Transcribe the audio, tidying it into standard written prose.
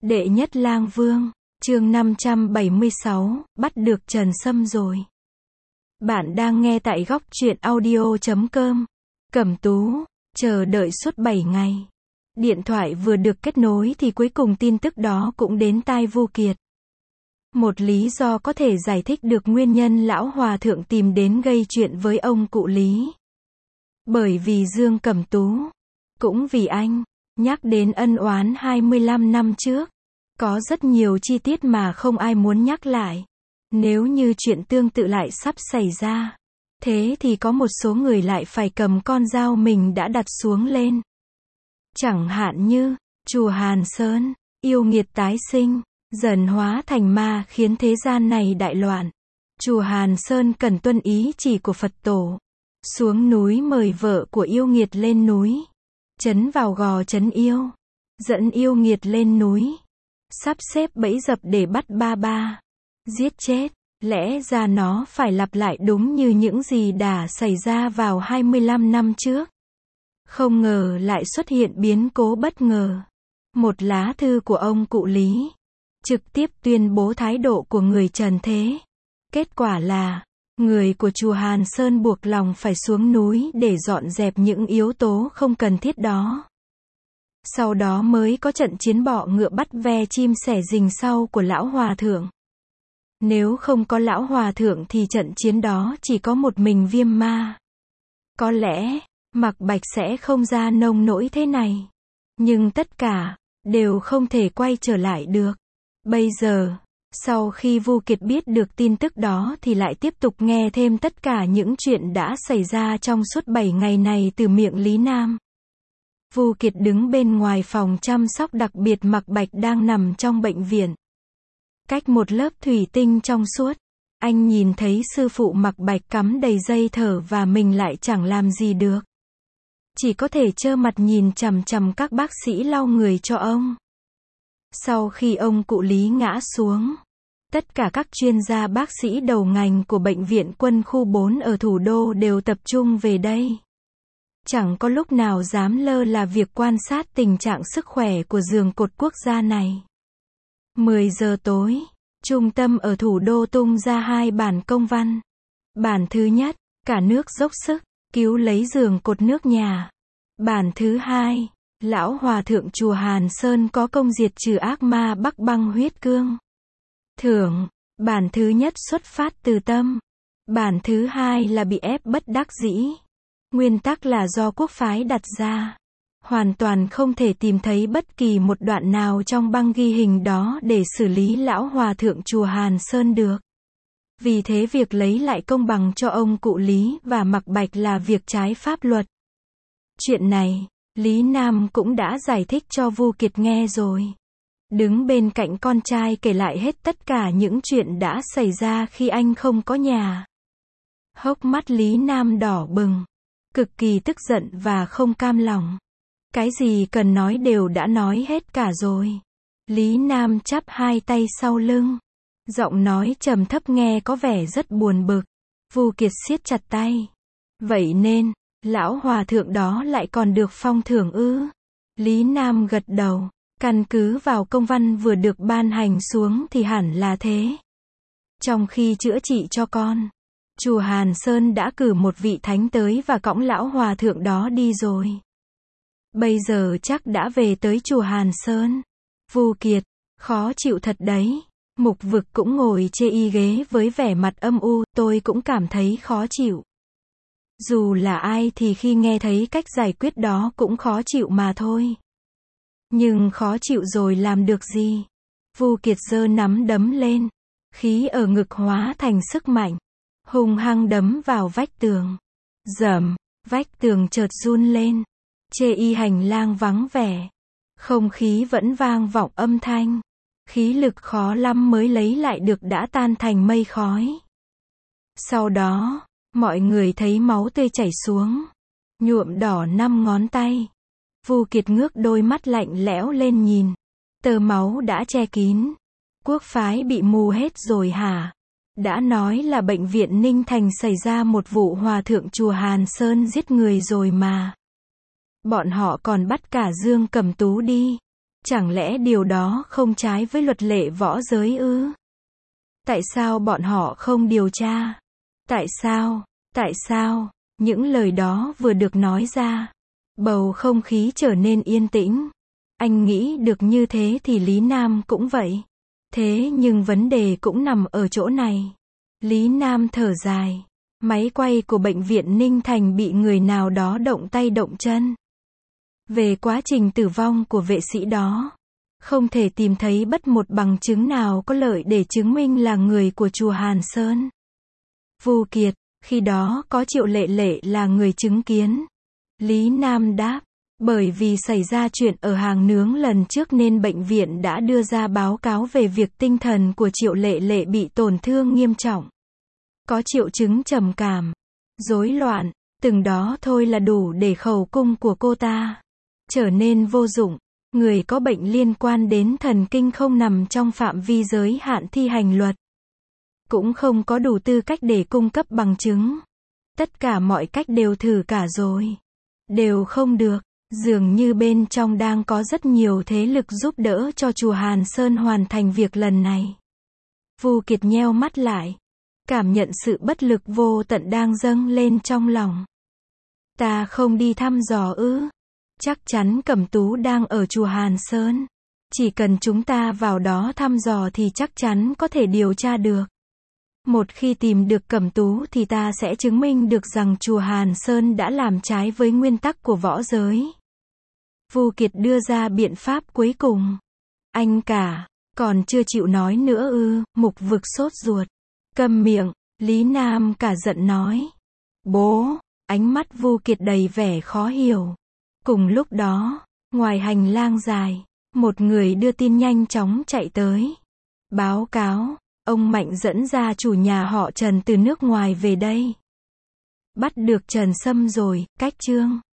Đệ nhất lang vương, chương 576, bắt được Trần Sâm rồi. Bạn đang nghe tại góc truyện audio.com. Cẩm Tú, chờ đợi suốt 7 ngày. Điện thoại vừa được kết nối thì cuối cùng tin tức đó cũng đến tai Vu Kiệt. Một lý do có thể giải thích được nguyên nhân lão hòa thượng tìm đến gây chuyện với ông cụ Lý. Bởi vì Dương Cẩm Tú, cũng vì anh, nhắc đến ân oán 25 năm trước. Có rất nhiều chi tiết mà không ai muốn nhắc lại. Nếu như chuyện tương tự lại sắp xảy ra, thế thì có một số người lại phải cầm con dao mình đã đặt xuống lên. Chẳng hạn như, chùa Hàn Sơn, yêu nghiệt tái sinh, dần hóa thành ma khiến thế gian này đại loạn. Chùa Hàn Sơn cần tuân ý chỉ của Phật tổ. Xuống núi mời vợ của yêu nghiệt lên núi. Trấn vào gò trấn yêu. Dẫn yêu nghiệt lên núi. Sắp xếp bẫy dập để bắt ba. Giết chết. Lẽ ra nó phải lặp lại đúng như những gì đã xảy ra vào 25 năm trước. Không ngờ lại xuất hiện biến cố bất ngờ. Một lá thư của ông cụ Lý. Trực tiếp tuyên bố thái độ của người trần thế. Kết quả là, người của chùa Hàn Sơn buộc lòng phải xuống núi để dọn dẹp những yếu tố không cần thiết đó. Sau đó mới có trận chiến bọ ngựa bắt ve chim sẻ rình sau của lão hòa thượng. Nếu không có lão hòa thượng thì trận chiến đó chỉ có một mình Viêm Ma. Có lẽ, Mạc Bạch sẽ không ra nông nỗi thế này. Nhưng tất cả, đều không thể quay trở lại được. Bây giờ, sau khi Vu Kiệt biết được tin tức đó thì lại tiếp tục nghe thêm tất cả những chuyện đã xảy ra trong suốt 7 ngày này từ miệng Lý Nam. Vu Kiệt đứng bên ngoài phòng chăm sóc đặc biệt Mạc Bạch đang nằm trong bệnh viện. Cách một lớp thủy tinh trong suốt, anh nhìn thấy sư phụ Mạc Bạch cắm đầy dây thở và mình lại chẳng làm gì được. Chỉ có thể trơ mặt nhìn chằm chằm các bác sĩ lau người cho ông. Sau khi ông cụ Lý ngã xuống, tất cả các chuyên gia bác sĩ đầu ngành của Bệnh viện Quân khu 4 ở thủ đô đều tập trung về đây. Chẳng có lúc nào dám lơ là việc quan sát tình trạng sức khỏe của giường cột quốc gia này. 10 giờ tối, trung tâm ở thủ đô tung ra 2 bản công văn. Bản thứ nhất, cả nước dốc sức, cứu lấy giường cột nước nhà. Bản thứ hai, lão hòa thượng chùa Hàn Sơn có công diệt trừ ác ma Bắc Băng Huyết Cương. Thưởng, bản thứ nhất xuất phát từ tâm. Bản thứ hai là bị ép bất đắc dĩ. Nguyên tắc là do quốc phái đặt ra. Hoàn toàn không thể tìm thấy bất kỳ một đoạn nào trong băng ghi hình đó để xử lý lão hòa thượng chùa Hàn Sơn được. Vì thế việc lấy lại công bằng cho ông cụ Lý và Mạc Bạch là việc trái pháp luật. Chuyện này, Lý Nam cũng đã giải thích cho Vu Kiệt nghe rồi. Đứng bên cạnh con trai kể lại hết tất cả những chuyện đã xảy ra khi anh không có nhà. Hốc mắt Lý Nam đỏ bừng. Cực kỳ tức giận và không cam lòng. Cái gì cần nói đều đã nói hết cả rồi. Lý Nam chắp hai tay sau lưng. Giọng nói trầm thấp nghe có vẻ rất buồn bực. Vu Kiệt siết chặt tay. Vậy nên, lão hòa thượng đó lại còn được phong thưởng ư? Lý Nam gật đầu. Căn cứ vào công văn vừa được ban hành xuống thì hẳn là thế. Trong khi chữa trị cho con, chùa Hàn Sơn đã cử một vị thánh tới và cõng lão hòa thượng đó đi rồi. Bây giờ chắc đã về tới chùa Hàn Sơn. Vu Kiệt, khó chịu thật đấy. Mục Vực cũng ngồi chê y ghế với vẻ mặt âm u, tôi cũng cảm thấy khó chịu. Dù là ai thì khi nghe thấy cách giải quyết đó cũng khó chịu mà thôi. Nhưng khó chịu rồi làm được gì? Vu Kiệt giơ nắm đấm lên. Khí ở ngực hóa thành sức mạnh. Hung hăng đấm vào vách tường. Rầm, vách tường chợt run lên. Chê y hành lang vắng vẻ. Không khí vẫn vang vọng âm thanh. Khí lực khó lắm mới lấy lại được đã tan thành mây khói. Sau đó, mọi người thấy máu tươi chảy xuống. Nhuộm đỏ 5 ngón tay. Vu Kiệt ngước đôi mắt lạnh lẽo lên nhìn. Tơ máu đã che kín. Quốc phái bị mù hết rồi hả? Đã nói là bệnh viện Ninh Thành xảy ra một vụ hòa thượng chùa Hàn Sơn giết người rồi mà. Bọn họ còn bắt cả Dương Cẩm Tú đi. Chẳng lẽ điều đó không trái với luật lệ võ giới ư? Tại sao bọn họ không điều tra? Tại sao? Tại sao? Những lời đó vừa được nói ra, bầu không khí trở nên yên tĩnh. Anh nghĩ được như thế thì Lý Nam cũng vậy. Thế nhưng vấn đề cũng nằm ở chỗ này. Lý Nam thở dài. Máy quay của bệnh viện Ninh Thành bị người nào đó động tay động chân. Về quá trình tử vong của vệ sĩ đó, không thể tìm thấy bất một bằng chứng nào có lợi để chứng minh là người của chùa Hàn Sơn. Vu Kiệt, khi đó có Triệu Lệ Lệ là người chứng kiến. Lý Nam đáp, bởi vì xảy ra chuyện ở hàng nướng lần trước nên bệnh viện đã đưa ra báo cáo về việc tinh thần của Triệu Lệ Lệ bị tổn thương nghiêm trọng. Có triệu chứng trầm cảm, rối loạn, từng đó thôi là đủ để khẩu cung của cô ta trở nên vô dụng. Người có bệnh liên quan đến thần kinh không nằm trong phạm vi giới hạn thi hành luật, cũng không có đủ tư cách để cung cấp bằng chứng. Tất cả mọi cách đều thử cả rồi, đều không được. Dường như bên trong đang có rất nhiều thế lực giúp đỡ cho chùa Hàn Sơn hoàn thành việc lần này. Vu Kiệt nheo mắt lại, cảm nhận sự bất lực vô tận đang dâng lên trong lòng. Ta không đi thăm dò ư? Chắc chắn Cẩm Tú đang ở chùa Hàn Sơn. Chỉ cần chúng ta vào đó thăm dò thì chắc chắn có thể điều tra được. Một khi tìm được Cẩm Tú thì ta sẽ chứng minh được rằng chùa Hàn Sơn đã làm trái với nguyên tắc của võ giới. Vu Kiệt đưa ra biện pháp cuối cùng. Anh cả, còn chưa chịu nói nữa ư? Mục Vực sốt ruột. Câm miệng, Lý Nam cả giận nói. Bố, ánh mắt Vu Kiệt đầy vẻ khó hiểu. Cùng lúc đó, ngoài hành lang dài, một người đưa tin nhanh chóng chạy tới. Báo cáo, ông Mạnh dẫn gia chủ nhà họ Trần từ nước ngoài về đây. Bắt được Trần Sâm rồi, cách chương.